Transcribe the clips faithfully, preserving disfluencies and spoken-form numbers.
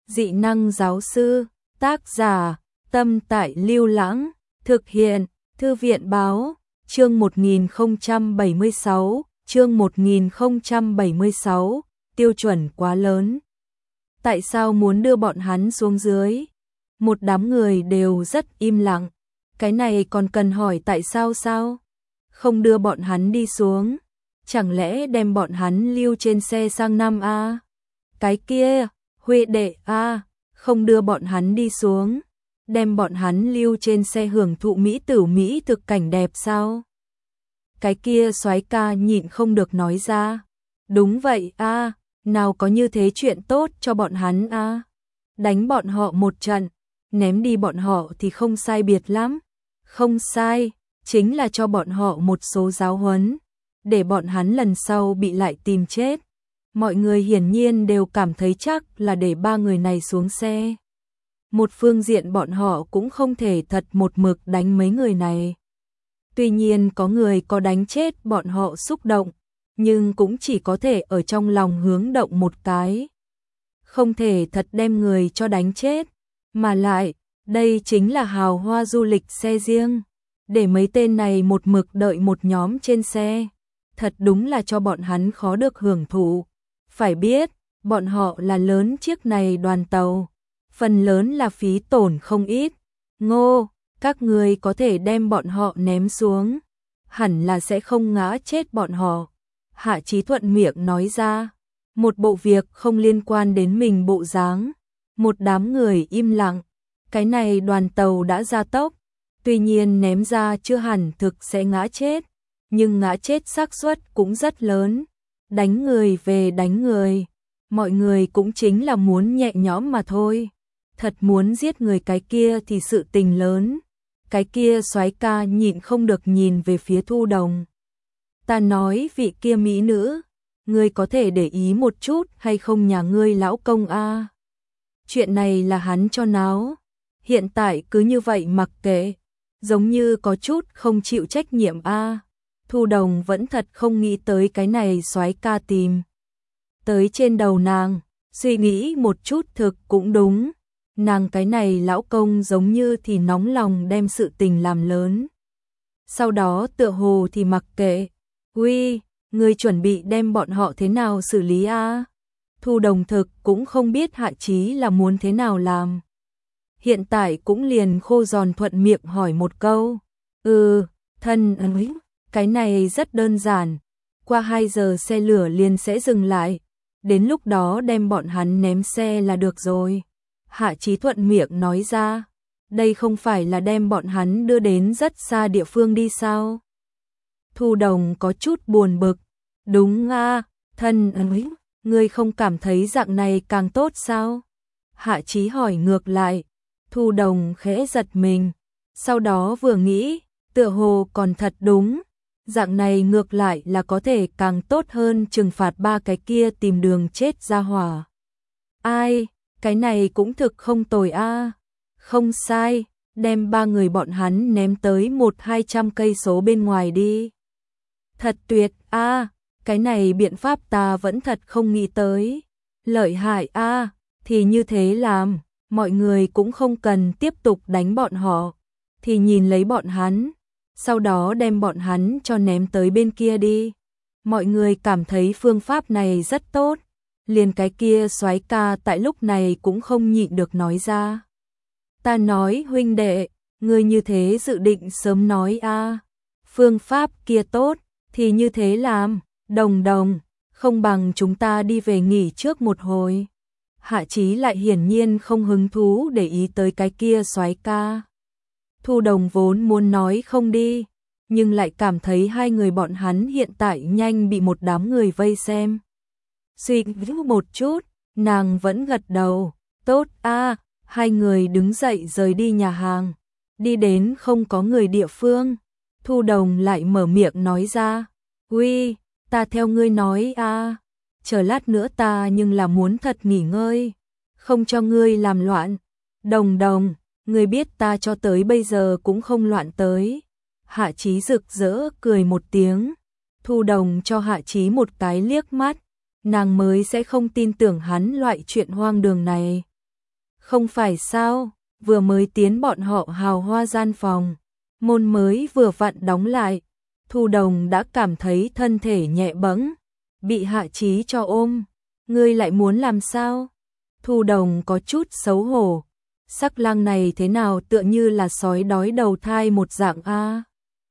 Dị năng giáo sư, tác giả, Tâm Tại Lưu Lãng, thực hiện, Thư viện báo, chương một nghìn không trăm bảy mươi sáu, chương một nghìn không trăm bảy mươi sáu, tiêu chuẩn quá lớn. Tại sao muốn đưa bọn hắn xuống dưới? Một đám người đều rất im lặng, cái này còn cần hỏi tại sao sao? Không đưa bọn hắn đi xuống, chẳng lẽ đem bọn hắn lưu trên xe sang Nam A? Cái kia, Huệ đệ A, không đưa bọn hắn đi xuống, đem bọn hắn lưu trên xe hưởng thụ mỹ tử mỹ thực cảnh đẹp sao? Cái kia soái ca nhịn không được nói ra, đúng vậy A, nào có như thế chuyện tốt cho bọn hắn A, đánh bọn họ một trận, ném đi bọn họ thì không sai biệt lắm, không sai, chính là cho bọn họ một số giáo huấn, để bọn hắn lần sau bị lại tìm chết. Mọi người hiển nhiên đều cảm thấy chắc là để ba người này xuống xe. Một phương diện bọn họ cũng không thể thật một mực đánh mấy người này. Tuy nhiên có người có đánh chết bọn họ xúc động, nhưng cũng chỉ có thể ở trong lòng hướng động một cái. Không thể thật đem người cho đánh chết, mà lại, đây chính là hào hoa du lịch xe riêng. Để mấy tên này một mực đợi một nhóm trên xe, thật đúng là cho bọn hắn khó được hưởng thụ. Phải biết, bọn họ là lớn chiếc này đoàn tàu, phần lớn là phí tổn không ít. Ngô, các người có thể đem bọn họ ném xuống, hẳn là sẽ không ngã chết bọn họ. Hạ Chí thuận miệng nói ra, một bộ việc không liên quan đến mình bộ dáng. Một đám người im lặng, cái này đoàn tàu đã ra tốc, tuy nhiên ném ra chưa hẳn thực sẽ ngã chết, nhưng ngã chết xác suất cũng rất lớn. Đánh người về đánh người, mọi người cũng chính là muốn nhẹ nhõm mà thôi. Thật muốn giết người cái kia thì sự tình lớn. Cái kia soái ca nhịn không được nhìn về phía Thu Đồng. Ta nói vị kia mỹ nữ, ngươi có thể để ý một chút hay không nhà ngươi lão công a? Chuyện này là hắn cho náo, hiện tại cứ như vậy mặc kệ, giống như có chút không chịu trách nhiệm a. Thu Đồng vẫn thật không nghĩ tới cái này soái ca tìm tới trên đầu nàng, suy nghĩ một chút thực cũng đúng. Nàng cái này lão công giống như thì nóng lòng đem sự tình làm lớn. Sau đó tựa hồ thì mặc kệ. Uy, ngươi chuẩn bị đem bọn họ thế nào xử lý a? Thu Đồng thực cũng không biết Hạ Chí là muốn thế nào làm. Hiện tại cũng liền khô giòn thuận miệng hỏi một câu. Ừ, thân ấy. Cái này rất đơn giản, qua hai giờ xe lửa liền sẽ dừng lại, đến lúc đó đem bọn hắn ném xe là được rồi. Hạ Chí thuận miệng nói ra, đây không phải là đem bọn hắn đưa đến rất xa địa phương đi sao? Thu Đồng có chút buồn bực, đúng a, thân ấy, ngươi không cảm thấy dạng này càng tốt sao? Hạ Chí hỏi ngược lại, Thu Đồng khẽ giật mình, sau đó vừa nghĩ, tựa hồ còn thật đúng. Dạng này ngược lại là có thể càng tốt hơn trừng phạt ba cái kia tìm đường chết ra hỏa. Ai, cái này cũng thực không tồi a. Không sai, đem ba người bọn hắn ném tới một hai trăm cây số bên ngoài đi. Thật tuyệt a, cái này biện pháp ta vẫn thật không nghĩ tới. Lợi hại a, thì như thế làm, mọi người cũng không cần tiếp tục đánh bọn họ, thì nhìn lấy bọn hắn. Sau đó đem bọn hắn cho ném tới bên kia đi. Mọi người cảm thấy phương pháp này rất tốt. Liền cái kia soái ca tại lúc này cũng không nhịn được nói ra. Ta nói huynh đệ, ngươi như thế dự định sớm nói a. Phương pháp kia tốt, thì như thế làm, Đồng Đồng, không bằng chúng ta đi về nghỉ trước một hồi. Hạ Chí lại hiển nhiên không hứng thú để ý tới cái kia soái ca. Thu Đồng vốn muốn nói không đi, nhưng lại cảm thấy hai người bọn hắn hiện tại nhanh bị một đám người vây xem. Suy nghĩ một chút, nàng vẫn gật đầu, tốt a, hai người đứng dậy rời đi nhà hàng, đi đến không có người địa phương. Thu Đồng lại mở miệng nói ra, uy, ta theo ngươi nói a, chờ lát nữa ta nhưng là muốn thật nghỉ ngơi, không cho ngươi làm loạn. Đồng Đồng, ngươi biết ta cho tới bây giờ cũng không loạn tới. Hạ Chí rực rỡ cười một tiếng. Thu Đồng cho Hạ Chí một cái liếc mắt, nàng mới sẽ không tin tưởng hắn loại chuyện hoang đường này. Không phải sao, vừa mới tiến bọn họ hào hoa gian phòng, môn mới vừa vặn đóng lại, Thu Đồng đã cảm thấy thân thể nhẹ bẫng, bị Hạ Chí cho ôm. Ngươi lại muốn làm sao? Thu Đồng có chút xấu hổ. Sắc lang này thế nào tựa như là sói đói đầu thai một dạng a.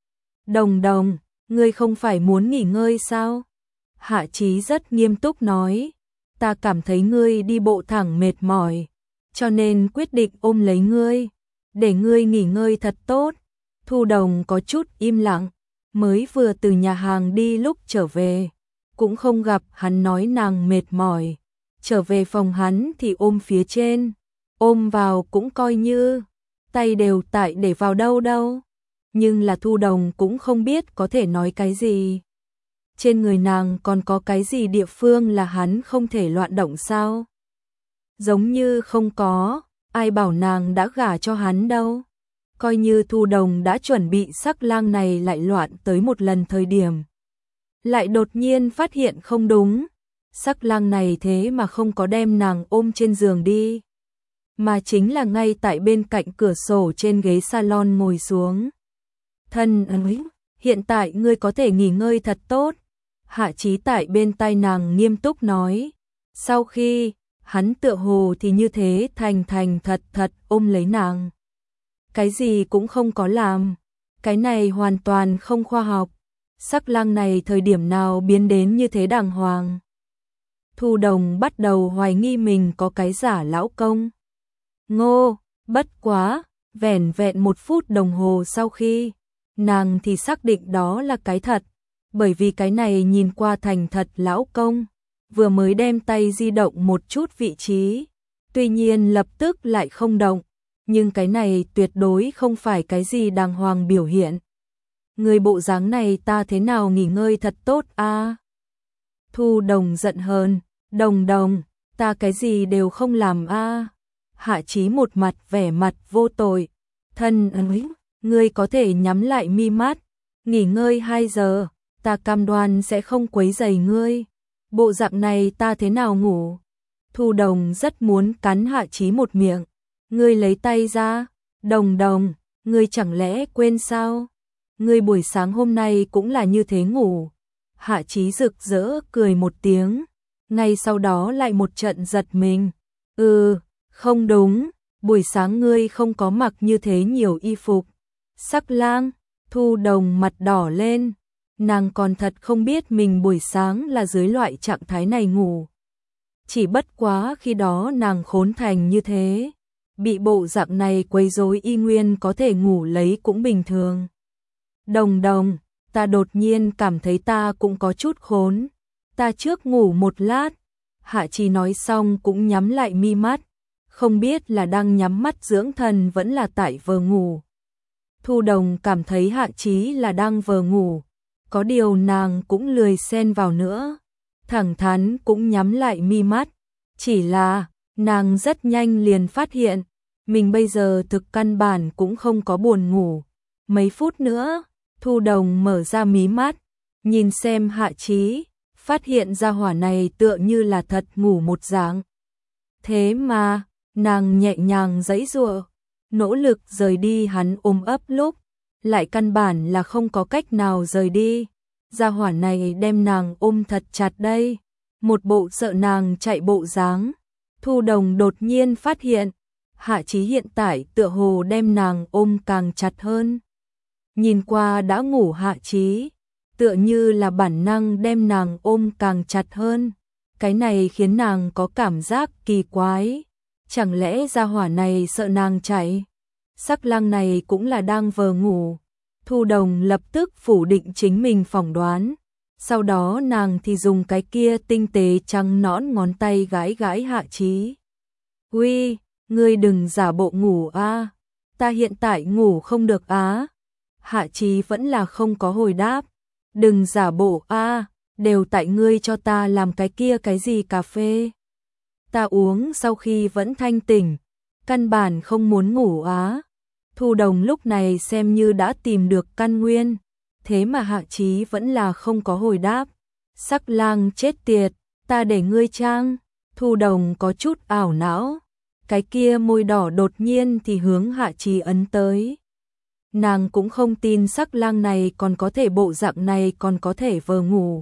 Đồng Đồng, ngươi không phải muốn nghỉ ngơi sao? Hạ Chí rất nghiêm túc nói, ta cảm thấy ngươi đi bộ thẳng mệt mỏi, cho nên quyết định ôm lấy ngươi, để ngươi nghỉ ngơi thật tốt. Thu Đồng có chút im lặng, mới vừa từ nhà hàng đi lúc trở về, cũng không gặp hắn nói nàng mệt mỏi. Trở về phòng hắn thì ôm phía trên, ôm vào cũng coi như, tay đều tại để vào đâu đâu. Nhưng là Thu Đồng cũng không biết có thể nói cái gì. Trên người nàng còn có cái gì địa phương là hắn không thể loạn động sao? Giống như không có, ai bảo nàng đã gả cho hắn đâu. Coi như Thu Đồng đã chuẩn bị sắc lang này lại loạn tới một lần thời điểm. Lại đột nhiên phát hiện không đúng. Sắc lang này thế mà không có đem nàng ôm trên giường đi, mà chính là ngay tại bên cạnh cửa sổ trên ghế salon ngồi xuống. Thân ơi, hiện tại ngươi có thể nghỉ ngơi thật tốt. Hạ Chí tại bên tai nàng nghiêm túc nói. Sau khi hắn tựa hồ thì như thế thành thành thật thật ôm lấy nàng. Cái gì cũng không có làm. Cái này hoàn toàn không khoa học. Sắc lang này thời điểm nào biến đến như thế đàng hoàng. Thu Đồng bắt đầu hoài nghi mình có cái giả lão công. Ngô, bất quá, vẻn vẹn một phút đồng hồ sau khi, nàng thì xác định đó là cái thật, bởi vì cái này nhìn qua thành thật lão công, vừa mới đem tay di động một chút vị trí, tuy nhiên lập tức lại không động, nhưng cái này tuyệt đối không phải cái gì đàng hoàng biểu hiện. Người bộ dáng này ta thế nào nghỉ ngơi thật tốt a? À? Thu Đồng giận hơn, Đồng Đồng, ta cái gì đều không làm a. À? Hạ Chí một mặt vẻ mặt vô tội, thân ơi, ngươi có thể nhắm lại mi mắt, nghỉ ngơi hai giờ, ta cam đoan sẽ không quấy rầy ngươi. Bộ dạng này ta thế nào ngủ? Thu Đồng rất muốn cắn Hạ Chí một miệng. Ngươi lấy tay ra, Đồng Đồng, ngươi chẳng lẽ quên sao? Ngươi buổi sáng hôm nay cũng là như thế ngủ. Hạ Chí rực rỡ cười một tiếng, ngay sau đó lại một trận giật mình. Ừ, không đúng, buổi sáng ngươi không có mặc như thế nhiều y phục. Sắc lang, Thu Đồng mặt đỏ lên, nàng còn thật không biết mình buổi sáng là dưới loại trạng thái này ngủ. Chỉ bất quá khi đó nàng khốn thành như thế, bị bộ dạng này quấy rối y nguyên có thể ngủ lấy cũng bình thường. Đồng Đồng, ta đột nhiên cảm thấy ta cũng có chút khốn, ta trước ngủ một lát. Hạ Chí nói xong cũng nhắm lại mi mắt, không biết là đang nhắm mắt dưỡng thần vẫn là tại vờ ngủ. Thu Đồng cảm thấy Hạ Chí là đang vờ ngủ, có điều nàng cũng lười xen vào nữa, thẳng thắn cũng nhắm lại mi mắt, chỉ là nàng rất nhanh liền phát hiện, mình bây giờ thực căn bản cũng không có buồn ngủ. Mấy phút nữa, Thu Đồng mở ra mí mắt, nhìn xem Hạ Chí, phát hiện ra hỏa này tựa như là thật ngủ một dạng. Thế mà, nàng nhẹ nhàng giãy giụa, nỗ lực rời đi hắn ôm ấp lúc, lại căn bản là không có cách nào rời đi. Gia hỏa này đem nàng ôm thật chặt đây, một bộ sợ nàng chạy bộ dáng. Thu Đồng đột nhiên phát hiện, Hạ Chí hiện tại tựa hồ đem nàng ôm càng chặt hơn. Nhìn qua đã ngủ Hạ Chí, tựa như là bản năng đem nàng ôm càng chặt hơn. Cái này khiến nàng có cảm giác kỳ quái. Chẳng lẽ gia hỏa này sợ nàng chạy? Sắc lang này cũng là đang vờ ngủ. Thu Đồng lập tức phủ định chính mình phỏng đoán. Sau đó nàng thì dùng cái kia tinh tế trắng nõn ngón tay gãi gãi Hạ Chí. Uy, ngươi đừng giả bộ ngủ a, ta hiện tại ngủ không được á. Hạ Chí vẫn là không có hồi đáp. Đừng giả bộ a, đều tại ngươi cho ta làm cái kia cái gì cà phê. Ta uống sau khi vẫn thanh tỉnh, căn bản không muốn ngủ á. Thu Đồng lúc này xem như đã tìm được căn nguyên, thế mà Hạ Chí vẫn là không có hồi đáp. Sắc lang chết tiệt, ta để ngươi trang. Thu Đồng có chút ảo não, cái kia môi đỏ đột nhiên thì hướng Hạ Chí ấn tới. Nàng cũng không tin sắc lang này còn có thể bộ dạng này còn có thể vờ ngủ.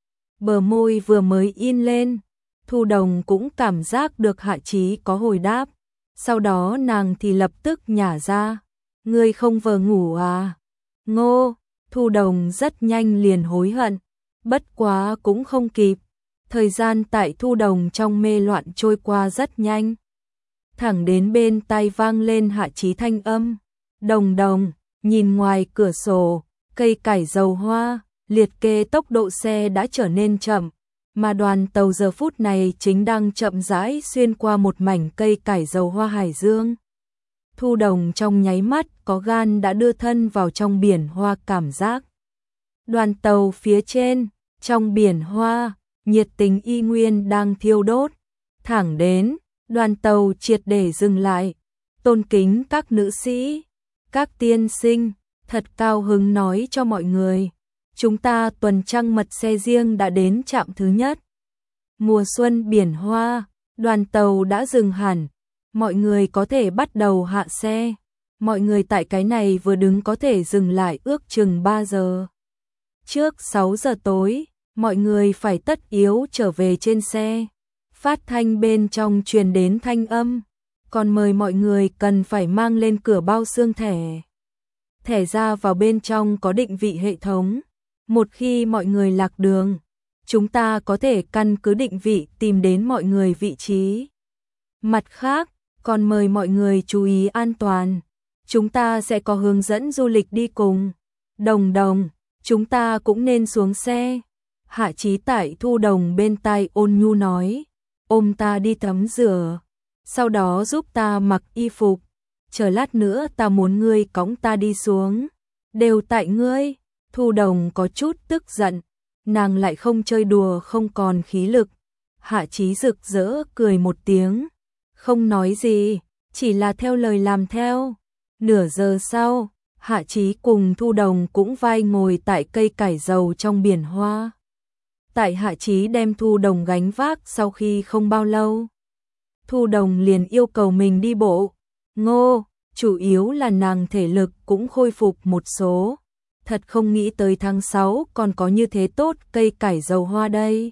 Bờ môi vừa mới in lên, Thu Đồng cũng cảm giác được Hạ Chí có hồi đáp. Sau đó nàng thì lập tức nhả ra. Ngươi không vờ ngủ à? Ngô, Thu Đồng rất nhanh liền hối hận. Bất quá cũng không kịp. Thời gian tại Thu Đồng trong mê loạn trôi qua rất nhanh. Thẳng đến bên tai vang lên Hạ Chí thanh âm. Đồng Đồng, nhìn ngoài cửa sổ, cây cải dầu hoa, liệt kê tốc độ xe đã trở nên chậm, mà đoàn tàu giờ phút này chính đang chậm rãi xuyên qua một mảnh cây cải dầu hoa hải dương. Thu Đồng trong nháy mắt có gan đã đưa thân vào trong biển hoa cảm giác. Đoàn tàu phía trên, trong biển hoa, nhiệt tình y nguyên đang thiêu đốt, thẳng đến, đoàn tàu triệt để dừng lại, tôn kính các nữ sĩ, các tiên sinh, thật cao hứng nói cho mọi người, chúng ta tuần trăng mật xe riêng đã đến trạm thứ nhất. Mùa xuân biển hoa, đoàn tàu đã dừng hẳn, mọi người có thể bắt đầu hạ xe, mọi người tại cái này vừa đứng có thể dừng lại ước chừng ba giờ. Trước sáu giờ tối, mọi người phải tất yếu trở về trên xe. Phát thanh bên trong truyền đến thanh âm, còn mời mọi người cần phải mang lên cửa bao xương thẻ. Thẻ ra vào bên trong có định vị hệ thống. Một khi mọi người lạc đường, chúng ta có thể căn cứ định vị tìm đến mọi người vị trí. Mặt khác, còn mời mọi người chú ý an toàn. Chúng ta sẽ có hướng dẫn du lịch đi cùng. Đồng Đồng, chúng ta cũng nên xuống xe. Hạ Chí tại Thu Đồng bên tai ôn nhu nói, ôm ta đi tắm rửa, sau đó giúp ta mặc y phục, chờ lát nữa ta muốn ngươi cõng ta đi xuống, đều tại ngươi. Thu Đồng có chút tức giận, nàng lại không chơi đùa không còn khí lực. Hạ Chí rực rỡ cười một tiếng, không nói gì, chỉ là theo lời làm theo. Nửa giờ sau, Hạ Chí cùng Thu Đồng cũng vai ngồi tại cây cải dầu trong biển hoa. Tại Hạ Chí đem Thu Đồng gánh vác sau khi không bao lâu, Thu Đồng liền yêu cầu mình đi bộ. Ngô, chủ yếu là nàng thể lực cũng khôi phục một số. Thật không nghĩ tới tháng sáu còn có như thế tốt cây cải dầu hoa đây.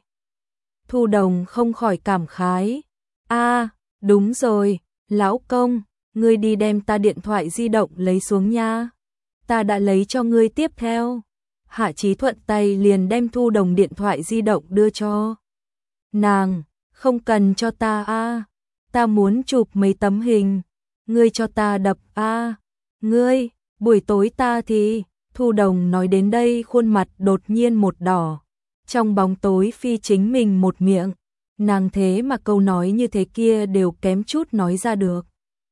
Thu Đồng không khỏi cảm khái. A, à, đúng rồi, lão công, ngươi đi đem ta điện thoại di động lấy xuống nha. Ta đã lấy cho ngươi tiếp theo. Hạ Chí thuận tay liền đem Thu Đồng điện thoại di động đưa cho. Nàng, không cần cho ta a, à. Ta muốn chụp mấy tấm hình. Ngươi cho ta đập a, à. Ngươi, buổi tối ta thì... Thu Đồng nói đến đây khuôn mặt đột nhiên một đỏ. Trong bóng tối phi chính mình một miệng. Nàng thế mà câu nói như thế kia đều kém chút nói ra được.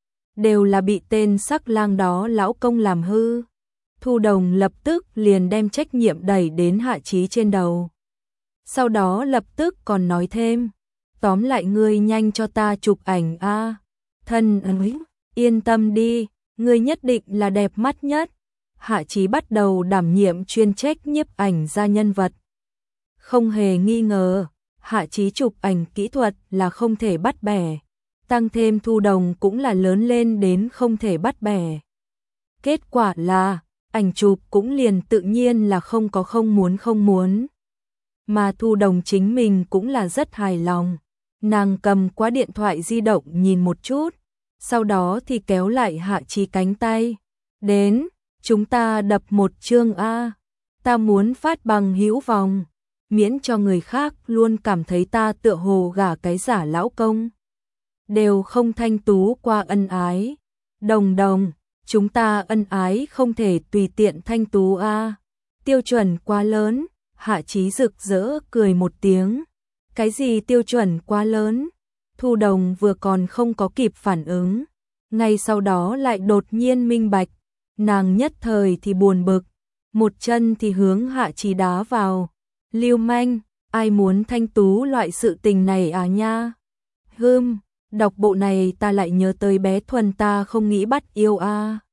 Đều là bị tên sắc lang đó lão công làm hư. Thu Đồng lập tức liền đem trách nhiệm đẩy đến Hạ Chí trên đầu. Sau đó lập tức còn nói thêm. Tóm lại ngươi nhanh cho ta chụp ảnh a, à. Thân ơi, yên tâm đi, ngươi nhất định là đẹp mắt nhất. Hạ Chí bắt đầu đảm nhiệm chuyên trách nhiếp ảnh ra nhân vật. Không hề nghi ngờ, Hạ Chí chụp ảnh kỹ thuật là không thể bắt bẻ. Tăng thêm Thu Đồng cũng là lớn lên đến không thể bắt bẻ. Kết quả là, ảnh chụp cũng liền tự nhiên là không có không muốn không muốn. Mà Thu Đồng chính mình cũng là rất hài lòng. Nàng cầm qua điện thoại di động nhìn một chút, sau đó thì kéo lại Hạ Chí cánh tay. Đến, chúng ta đập một chương a, ta muốn phát bằng hữu vòng, miễn cho người khác luôn cảm thấy ta tựa hồ gả cái giả lão công. Đều không thanh tú qua ân ái. Đồng Đồng, chúng ta ân ái không thể tùy tiện thanh tú a, tiêu chuẩn quá lớn. Hạ Chí rực rỡ cười một tiếng. Cái gì tiêu chuẩn quá lớn? Thu Đồng vừa còn không có kịp phản ứng, ngay sau đó lại đột nhiên minh bạch. Nàng nhất thời thì buồn bực, một chân thì hướng Hạ Chí đá vào. Lưu manh, ai muốn thanh tú loại sự tình này à nha? Hừm, đọc bộ này ta lại nhớ tới bé Thuần ta không nghĩ bắt yêu a. À.